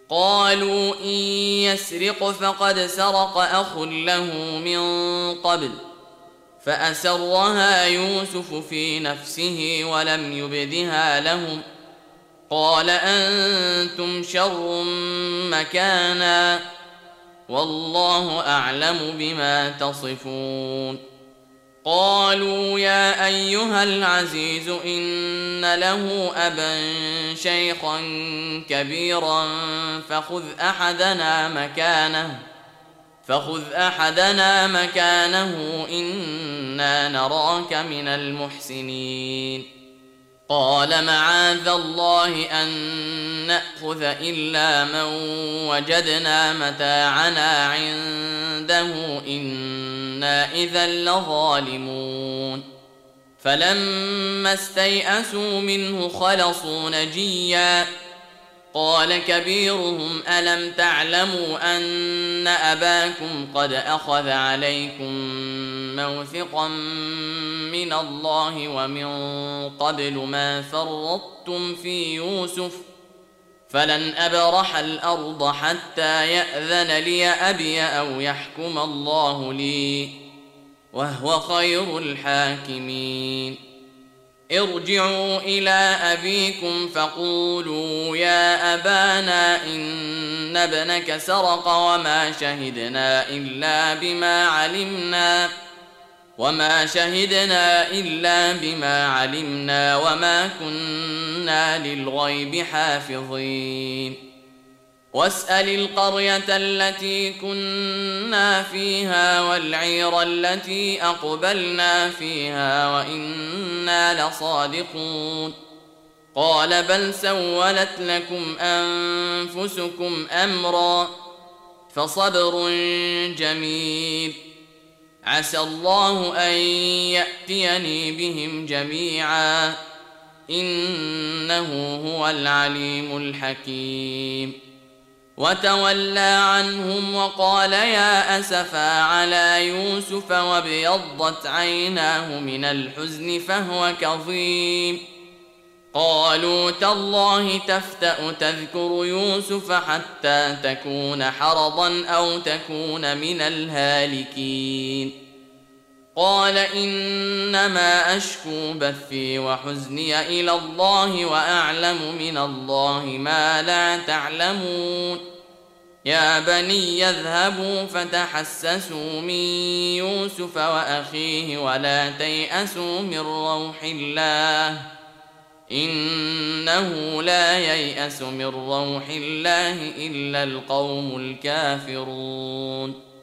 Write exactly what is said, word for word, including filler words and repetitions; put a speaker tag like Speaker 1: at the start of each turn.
Speaker 1: قالوا إن يسرق فقد سرق أخ له من قبل فأسرها يوسف في نفسه ولم يبدها لهم قال أنتم شر مكانا والله أعلم بما تصفون. قالوا يا أيها العزيز إن له أبا شيخا كبيرا فخذ أحدنا مكانه فخذ أحدنا مكانه إنا نراك من المحسنين. قال معاذ الله أن نأخذ إلا من وجدنا متاعنا عنده إنا إذا لظالمون. فلما استيئسوا منه خلصوا نجيا قال كبيرهم ألم تعلموا أن أباكم قد أخذ عليكم موثقا من الله ومن قبل ما فرطتم في يوسف فلن أبرح الأرض حتى يأذن لي أبي أو يحكم الله لي وهو خير الحاكمين. ارجعوا إلى أبيكم فقولوا يا أبانا إن ابنك سرق وما شهدنا إلا بما علمنا وما شهدنا إلا بما علمنا وما كنا للغيب حافظين. واسأل القرية التي كنا فيها والعير التي أقبلنا فيها وإنا لصادقون. قال بل سولت لكم أنفسكم أمرا فصبر جميل عسى الله أن يأتيني بهم جميعا إنه هو العليم الحكيم. وتولى عنهم وقال يا أسفا على يوسف وابيضت عيناه من الحزن فهو كظيم. قالوا تالله تفتأ تذكر يوسف حتى تكون حرضا أو تكون من الهالكين. قال إنما أشكو بثي وحزني إلى الله وأعلم من الله ما لا تعلمون. يا بني يذهبوا فتحسسوا من يوسف وأخيه ولا تيأسوا من روح الله إنه لا ييأس من روح الله إلا القوم الكافرون.